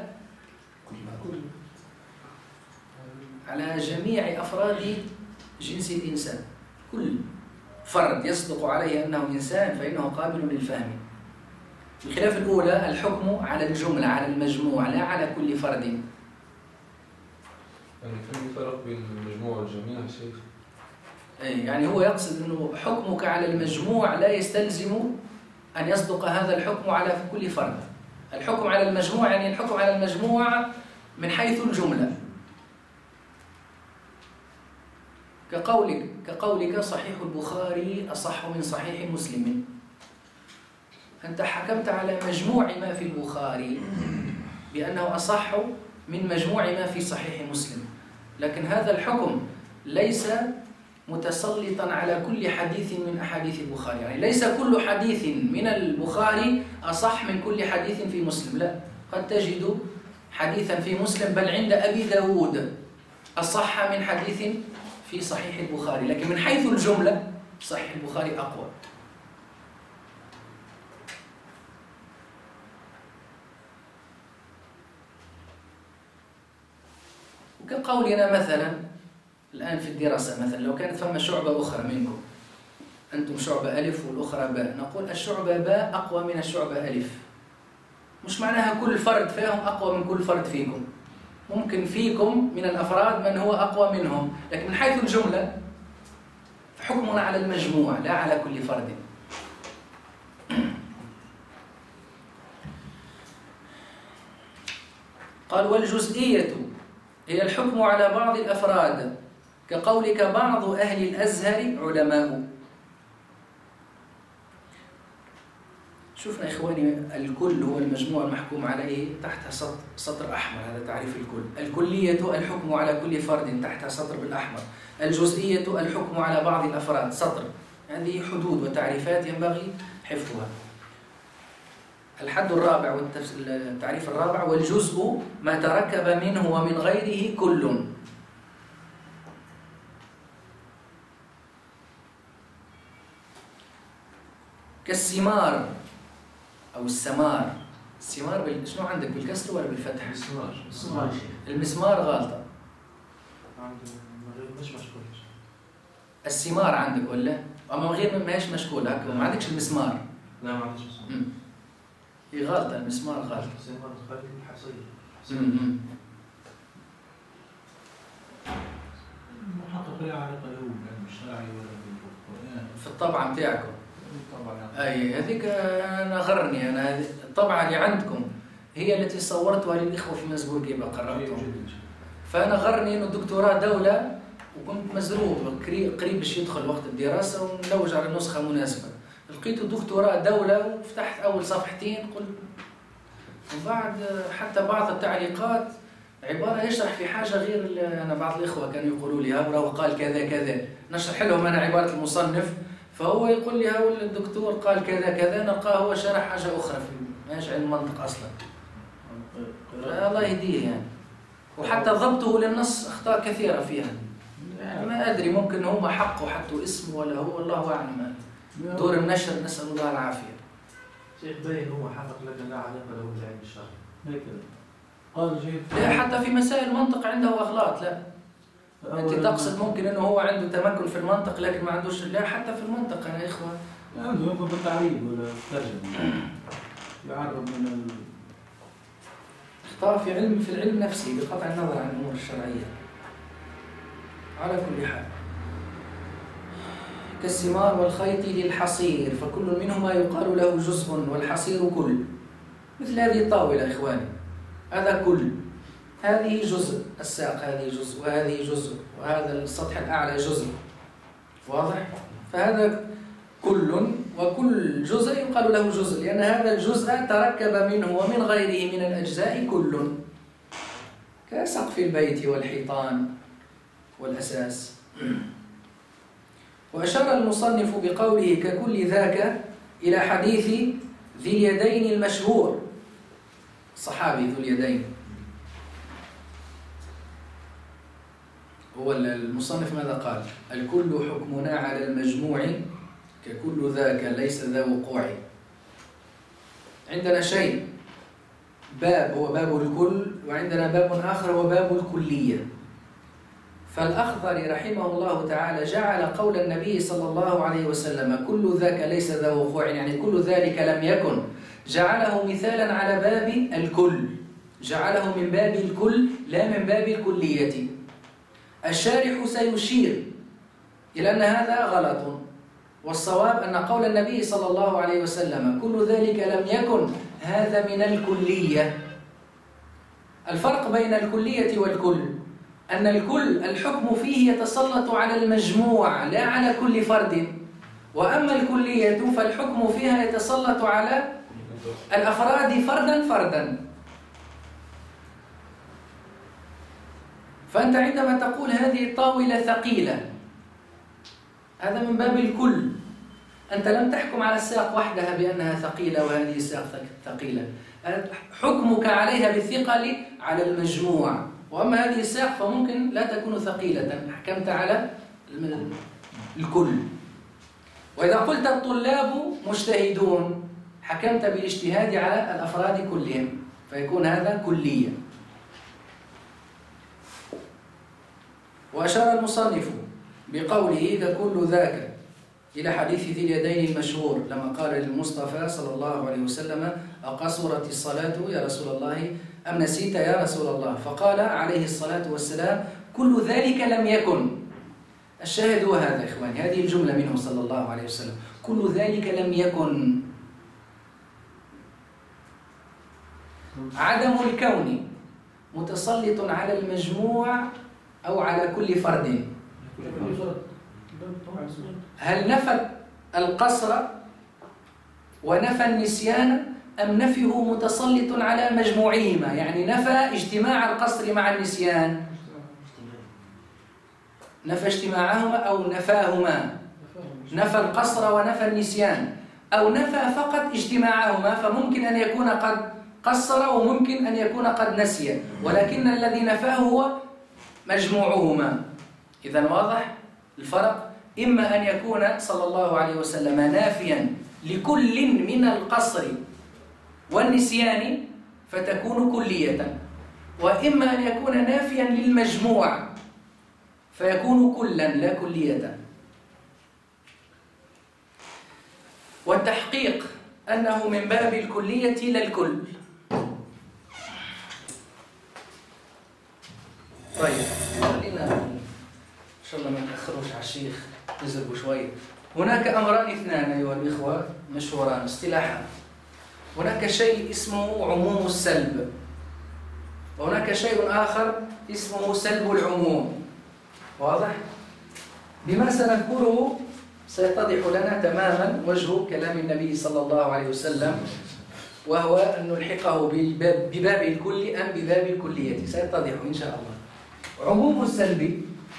على جميع أفراد جنس الإنسان، كل فرد يصدق عليه أنه إنسان فإنه قابل للفهم. الخلاف الأولى الحكم على الجملة على المجموع لا على كل فرد. يعني في فرق بين المجموع والجميع يا شيخ؟ يعني هو يقصد أنه حكمك على المجموع لا يستلزم أن يصدق هذا الحكم على كل فرد. الحكم على المجموع يعني الحكم على المجموع من حيث الجملة، كقولك صحيح البخاري أصح من صحيح مسلم. أنت حكمت على مجموع ما في البخاري بأنه أصح من مجموع ما في صحيح مسلم، لكن هذا الحكم ليس متسلطا على كل حديث من أحاديث البخاري، يعني ليس كل حديث من البخاري أصح من كل حديث في مسلم، لا، قد تجد حديثا في مسلم بل عند أبي داود أصح من حديث في صحيح البخاري، لكن من حيث الجملة صحيح البخاري أقوى. وكقولنا مثلا الآن في الدراسة، مثلا لو كانت ثم شعبة أخرى منكم، أنتم شعبة ألف والأخرى باء، نقول الشعبة باء أقوى من الشعبة ألف. مش معناها كل فرد فيهم أقوى من كل فرد فيكم، ممكن فيكم من الأفراد من هو أقوى منهم، لكن من حيث الجملة فحكمنا على المجموع لا على كل فرد. قال والجزئية هي الحكم على بعض الأفراد، كقولك بعض أهل الأزهر علماء. شوفنا إخواني، الكل هو المجموع المحكوم عليه تحت سطر أحمر، هذا تعريف الكل. الكلية الحكم على كل فرد تحت سطر بالأحمر. الجزئية الحكم على بعض الأفراد سطر. هذه حدود وتعريفات ينبغي حفظها. الحد الرابع والتعريف الرابع: والجزء ما تركب منه ومن غيره كل. كالسمار أو السمار. السمار شنو عندك، بالكسر ولا بالفتح؟ المسمار. المسمار غلطة. مش مشكول. السمار عندك ولا؟ أما غير ما هيش مشكول هكذا، ما عندكش المسمار. لا ما عنديش مسمار. هي غلطة، المسمار غلط. المسمار خارج الحصير. محقق لا علاقة له بالعلم الشرعي ولا بالقرآن. في الطبعة متاعكم. طبعا. أي هذيك أنا غرني، أنا هذه الطبعة اللي عندكم هي التي صورتها للإخوة في مزبور قبل قرأتهم. فأنا غرني إنه الدكتوراه دولة، وكنت مزروب قريب باش يدخل وقت الدراسة ونلوج على نسخة مناسبة. لقيت الدكتوراه دولة وفتحت أول صفحتين قلت، وبعد حتى بعض التعليقات عبارة يشرح في حاجة غير. أنا بعض الإخوة كانوا يقولوا لي هاورا وقال كذا كذا، نشرح لهم أنا عبارة المصنف، فهو يقول لي هاو الدكتور قال كذا كذا، نلقاه هو شرح حاجة أخرى في ماش علم المنطق أصلا. الله يهديه يعني. وحتى ضبطه للنص أخطاء كثيرة فيها. ما أدري، ممكن هم حقه حتى اسمه ولا هو، الله أعلم. دور النشر نسأل الله العافية. شيخ باين هو حقق لكن لا علاقة له بالعلم الشرعي. هكذا قال شيخ. لا حتى في مسائل المنطق عنده أغلاط. لا أنت تقصد ممكن أنه هو عنده تمكن في المنطق لكن ما عندوش. لا حتى في المنطق أنا إخوة عنده يمكن بالتعريب ولا الترجمة يعرب من اخطاء في العلم نفسه بقطع النظر عن الأمور الشرعية. على كل حال، كالسمار والخيط للحصير، فكل منهما يقال له جزء والحصير كل. مثل هذه الطاولة إخواني، هذا كل، هذه جزء، الساق هذه جزء وهذه جزء وهذا السطح الأعلى جزء، واضح؟ فهذا كل، وكل جزء يقال له جزء لأن هذا الجزء تركب منه ومن غيره من الأجزاء كل، كسقف البيت والحيطان والأساس. وأشار المصنف بقوله ككل ذاك إلى حديث ذي اليدين المشهور، الصحابي ذو اليدين. هو المصنف ماذا قال؟ الكل حكمنا على المجموع ككل ذاك ليس ذا وقوع. عندنا شيء باب هو باب الكل، وعندنا باب آخر هو باب الكلية. فالأخضري رحمه الله تعالى جعل قول النبي صلى الله عليه وسلم كل ذاك ليس ذا وقوع، يعني كل ذلك لم يكن، جعله مثالا على باب الكل، جعله من باب الكل لا من باب الكلية. الشارح سيشير إلى أن هذا غلط، والصواب أن قول النبي صلى الله عليه وسلم كل ذلك لم يكن هذا من الكلية. الفرق بين الكلية والكل أن الكل الحكم فيه يتسلط على المجموع لا على كل فرد، وأما الكلية فالحكم فيها يتسلط على الأفراد فردا فردا. فأنت عندما تقول هذه الطاولة ثقيلة هذا من باب الكل. أنت لم تحكم على الساق وحدها بأنها ثقيلة وهذه الساق ثقيلة، حكمك عليها بالثقل على المجموع، وأما هذه الساق فممكن لا تكون ثقيلة، حكمت على الكل. وإذا قلت الطلاب مجتهدون حكمت بالاجتهاد على الأفراد كلهم، فيكون هذا كلية. وأشار المصنف بقوله ككل ذاك إلى حديث ذي اليدين المشهور لما قال للمصطفى صلى الله عليه وسلم أقصرت الصلاة يا رسول الله أم نسيت يا رسول الله؟ فقال عليه الصلاة والسلام كل ذلك لم يكن. الشاهد هو هذا إخواني، هذه الجملة منه صلى الله عليه وسلم، كل ذلك لم يكن. عدم الكون متسلط على المجموع أو على كل فرد. هل نفى القصر ونفى النسيان أم نفيه متسلط على مجموعهما؟ يعني نفى اجتماع القصر مع النسيان، نفى اجتماعهما أو نفاهما، نفى القصر ونفى النسيان، أو نفى فقط اجتماعهما، فممكن أن يكون قد قصر وممكن أن يكون قد نسي، ولكن الذي نفاه هو مجموعهما. إذن واضح الفرق؟ إما أن يكون صلى الله عليه وسلم نافيا لكل من القصر والنسيان فتكون كلية، وإما أن يكون نافيا للمجموع فيكون كلا لا كلية. والتحقيق أنه من باب الكلية لا الكل. طيب خلينا إن شاء الله ما نتأخروش على الشيخ، نزربوا شوية. هناك أمران اثنان أيها الإخوة مشهوران اصطلاحا. هناك شيء اسمه عموم السلب، وهناك شيء آخر اسمه سلب العموم. واضح؟ بما سنذكره سيتضح لنا تماما وجه كلام النبي صلى الله عليه وسلم، وهو أن نلحقه بباب الكل أم بباب الكلية، سيتضح إن شاء الله. عموم السلب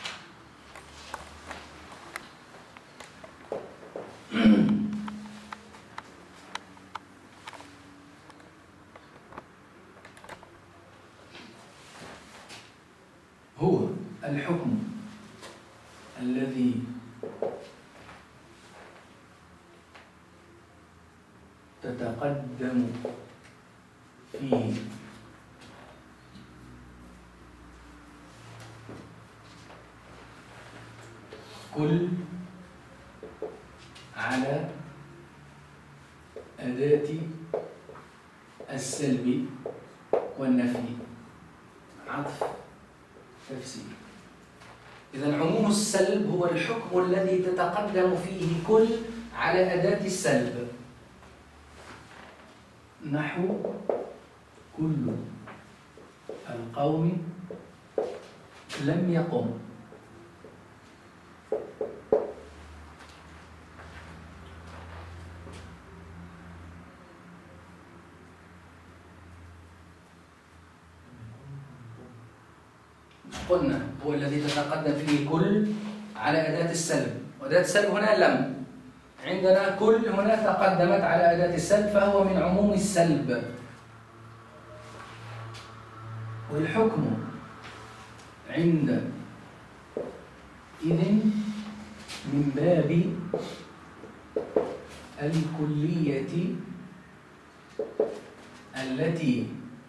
هو الحكم الذي تتقدم فيه كل على أداة السلب والنفي، عطف تفسير. إذن عموم السلب هو الحكم الذي تتقدم فيه كل على أداة السلب، نحو كل القوم لم يقم. قلنا هو الذي تتقدم فيه كل على أداة السلب، وأداة السلب هنا لم. عندنا كل هنا تقدمت على أداة السلب فهو من عموم السلب. والحكم عند إذن من باب الكلية التي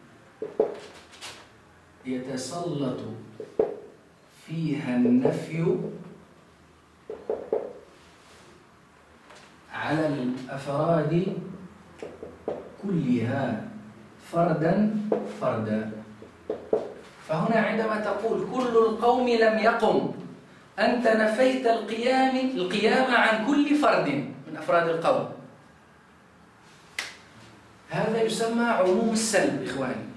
يتسلط فيها النفي على الأفراد كلها فردا فردا. فهنا عندما تقول كل القوم لم يقم، أنت نفيت القيام عن كل فرد من أفراد القوم. هذا يسمى عموم السلب إخواني.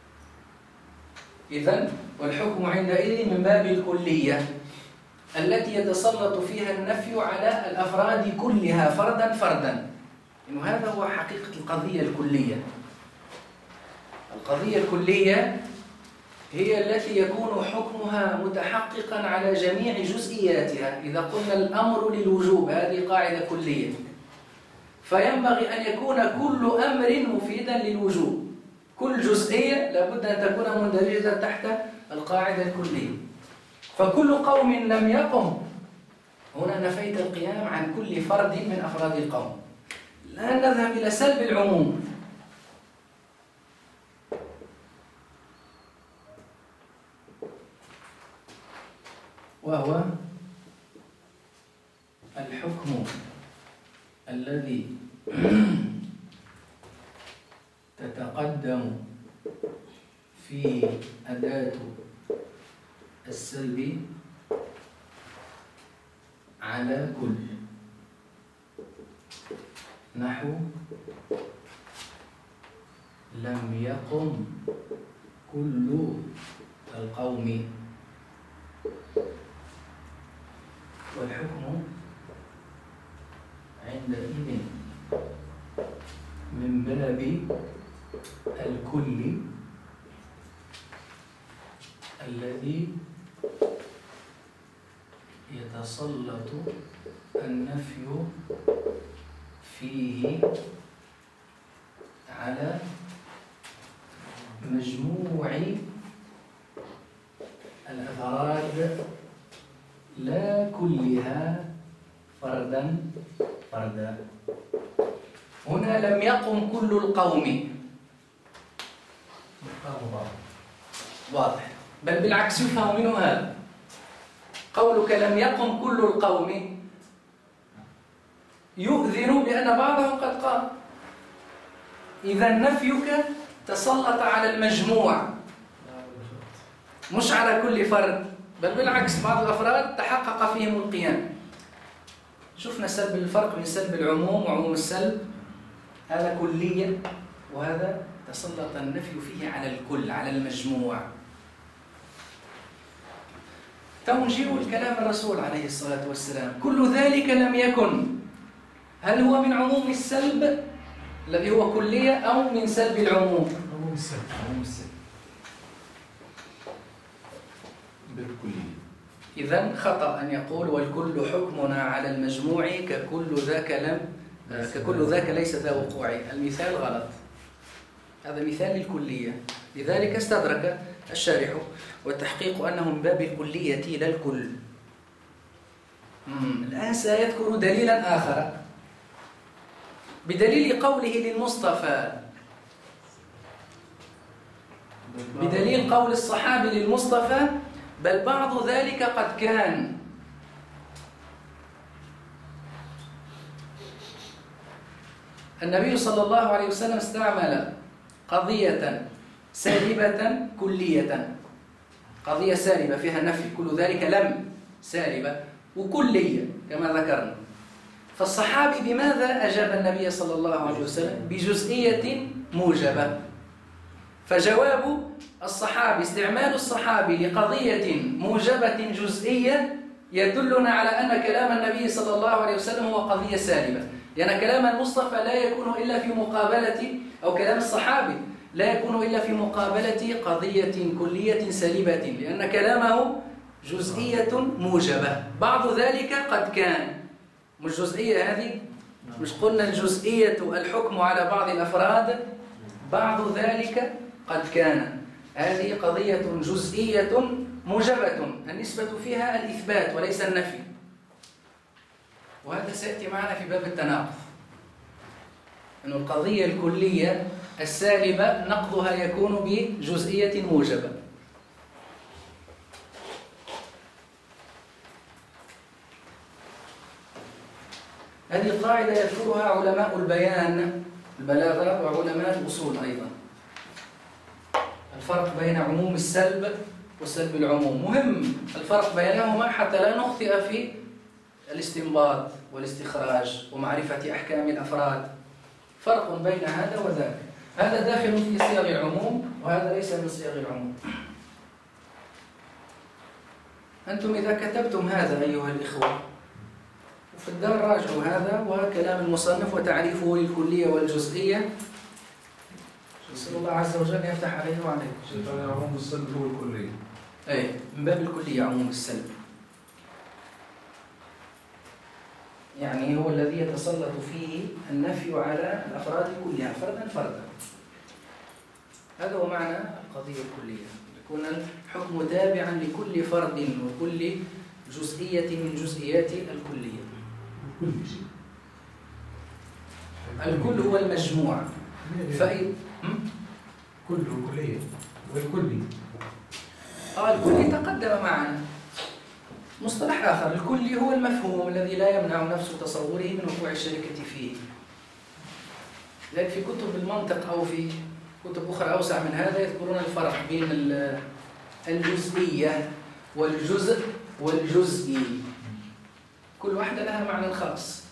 إذن والحكم عندئذ من باب الكلية التي يتسلط فيها النفي على الأفراد كلها فردا فردا. إنه هذا هو حقيقة القضية الكلية. القضية الكلية هي التي يكون حكمها متحققا على جميع جزئياتها. إذا قلنا الأمر للوجوب هذه قاعدة كلية، فينبغي أن يكون كل أمر مفيدا للوجوب، كل جزئية لابد أن تكون مندرجة تحت القاعدة الكلية. فكل قوم لم يقم، هنا نفيت القيام عن كل فرد من أفراد القوم. الآن نذهب إلى سلب العموم. وهو الحكم الذي تتقدم في أداة السلب على كل، نحو لم يقم كل القوم. والحكم عندئذ من باب الكل الذي يتسلط النفي فيه على مجموع الأفراد لا كلها فردا فردا. هنا لم يقم كل القوم، واضح، بل بالعكس يفهم منه هذا. قولك لم يقم كل القوم يؤذن بأن بعضهم قد قام. إذا نفيك تسلط على المجموع مش على كل فرد، بل بالعكس بعض الأفراد تحقق فيهم القيام. شفنا سلب الفرق بين سلب العموم وعموم السلب، هذا كلية وهذا تسلط النفي فيه على الكل، على المجموع. توجيه الكلام الرسول عليه الصلاة والسلام كل ذلك لم يكن، هل هو من عموم السلب الذي هو كلية أو من سلب العموم؟ عموم السلب. عموم السلب بالكلية. إذن خطأ أن يقول والكل حكمنا على المجموع ككل ذاك ليس ذا وقوع. المثال غلط، هذا مثال للكلية. لذلك استدرك الشارح والتحقيق أنه من باب الكلية لا الكل. الآن سيذكر دليلا آخر بدليل قوله للمصطفى، بدليل قول الصحابي للمصطفى بل بعض ذلك قد كان. النبي صلى الله عليه وسلم استعمل قضية سالبة كلية، قضية سالبة فيها نفي كل ذلك لم سالبة، وكلية كما ذكرنا. فالصحابي بماذا أجاب النبي صلى الله عليه وسلم؟ بجزئية موجبة. فجواب الصحابي، استعمال الصحابي لقضية موجبة جزئية يدلنا على أن كلام النبي صلى الله عليه وسلم هو قضية سالبة، لأن كلام المصطفى لا يكون إلا في مقابلة، أو كلام الصحابي لا يكون إلا في مقابلة قضية كلية سالبة، لأن كلامه جزئية موجبة. بعض ذلك قد كان، مش جزئية هذه، مش قلنا الجزئية الحكم على بعض الأفراد، بعض ذلك قد كان. هذه قضية جزئية موجبة النسبة فيها الإثبات وليس النفي، وهذا سيأتي معنا في باب التناقض، أن القضية الكلية السالبة نقضها يكون بجزئية موجبة. هذه قاعدة يذكرها علماء البيان البلاغة وعلماء الأصول أيضا، الفرق بين عموم السلب وسلب العموم. مهم الفرق بينهما حتى لا نخطئ في الاستنباط والاستخراج ومعرفة أحكام الأفراد. فرق بين هذا وذاك، هذا داخل في صيغ العموم وهذا ليس من صيغ العموم. أنتم إذا كتبتم هذا أيها الإخوة وفي الدار راجعوا هذا وكلام المصنف وتعريفه للكلية والجزئية، نسأل الله عز وجل يفتح عليه وعليه. شيخ أنا عموم السلب هو الكلية. أي من باب الكلية عموم السلب، يعني هو الذي يتسلط فيه النفي على الأفراد كلها فردا فردا. هذا هو معنى القضية الكلية، يكون الحكم تابعا لكل فرد وكل جزئية من جزئيات الكلية. كل شيء. الكل هو المجموع. فإن كله كلية والكلي. الكلي تقدم معنا. مصطلح آخر، الكلي هو المفهوم الذي لا يمنع نفس تصوره من وقوع الشركة فيه. لذلك في كتب المنطق أو في كتب أخرى أوسع من هذا يذكرون الفرق بين الجزئية والجزء والجزئي، كل واحدة لها معنى خاص.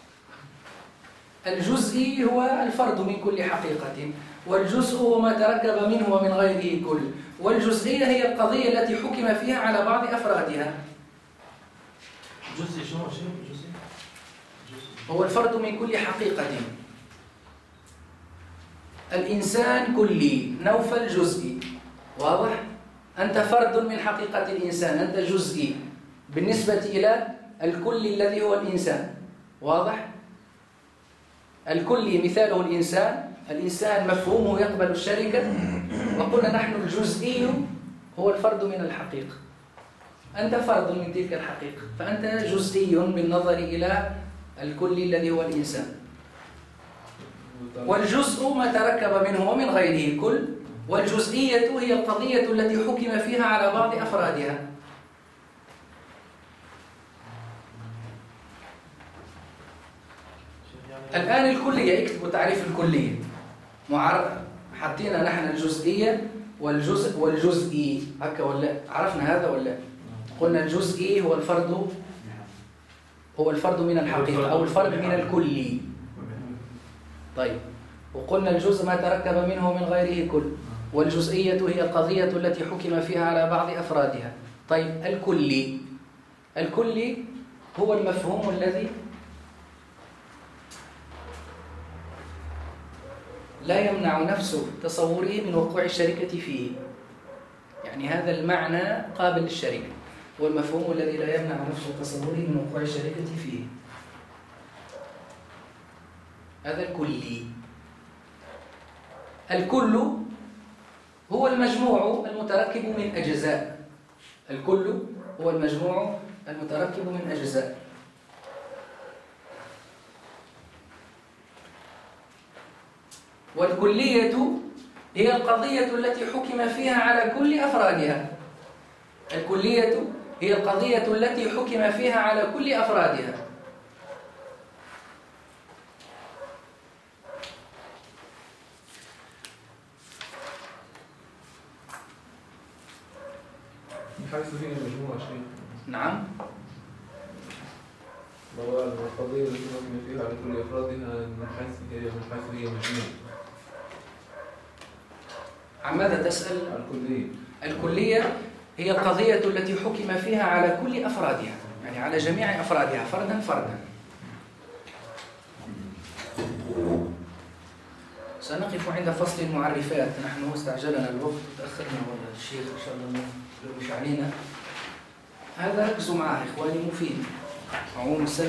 الجزئي هو الفرد من كل حقيقة، والجزء هو ما تركب منه ومن غيره كل، والجزئية هي القضية التي حكم فيها على بعض أفرادها. جزء شنو شيء جزء؟ هو الفرد من كل حقيقة. الإنسان كلي، نوفل جزئي. واضح؟ أنت فرد من حقيقة الإنسان، أنت جزئي بالنسبة إلى الكل الذي هو الإنسان. واضح؟ الكلي مثاله الإنسان، الإنسان مفهومه يقبل الشركة، وقلنا نحن الجزئي هو الفرد من الحقيقة. أنت فرد من تلك الحقيقة، فأنت جزئي بالنظر إلى الكل الذي هو الإنسان. والجزء ما تركب منه ومن غيره كل، والجزئية هي القضية التي حكم فيها على بعض أفرادها. الآن الكلية، اكتبوا تعريف الكلية. حطينا نحن الجزئية والجزء والجزئي، هكا ولا عرفنا هذا ولا؟ قلنا الجزئي هو الفرد من الحقيقة أو الفرد من الكلي. طيب، وقلنا الجزء ما تركب منه من غيره كل، والجزئية هي القضية التي حكم فيها على بعض أفرادها. طيب، الكلي هو المفهوم الذي لا يمنع نفس تصوره من وقوع الشركة فيه، يعني هذا المعنى قابل للشركة، هو المفهوم الذي لا يمنع نفس تصوره من وقوع الشركة فيه. هذا الكلي. الكل هو المجموع المتركب من أجزاء. الكل هو المجموع المتركب من أجزاء. والكلية هي القضية التي حكم فيها على كل أفرادها. الكلية هي القضية التي حكم فيها على كل أفرادها. من حيث هي مجموعة شيء. نعم. القضية التي حكم فيها على كل أفرادها من حيث هي مجموعة. عن ماذا تسأل؟ الكلية. الكلية هي القضية التي حكم فيها على كل أفرادها، يعني على جميع أفرادها فردا فردا. سنقف عند فصل المعرفات. نحن استعجلنا الوقت وتأخرنا، والله الشيخ إن شاء الله مش علينا. هذا ركزوا معه إخواني، مفيد. عموم السلف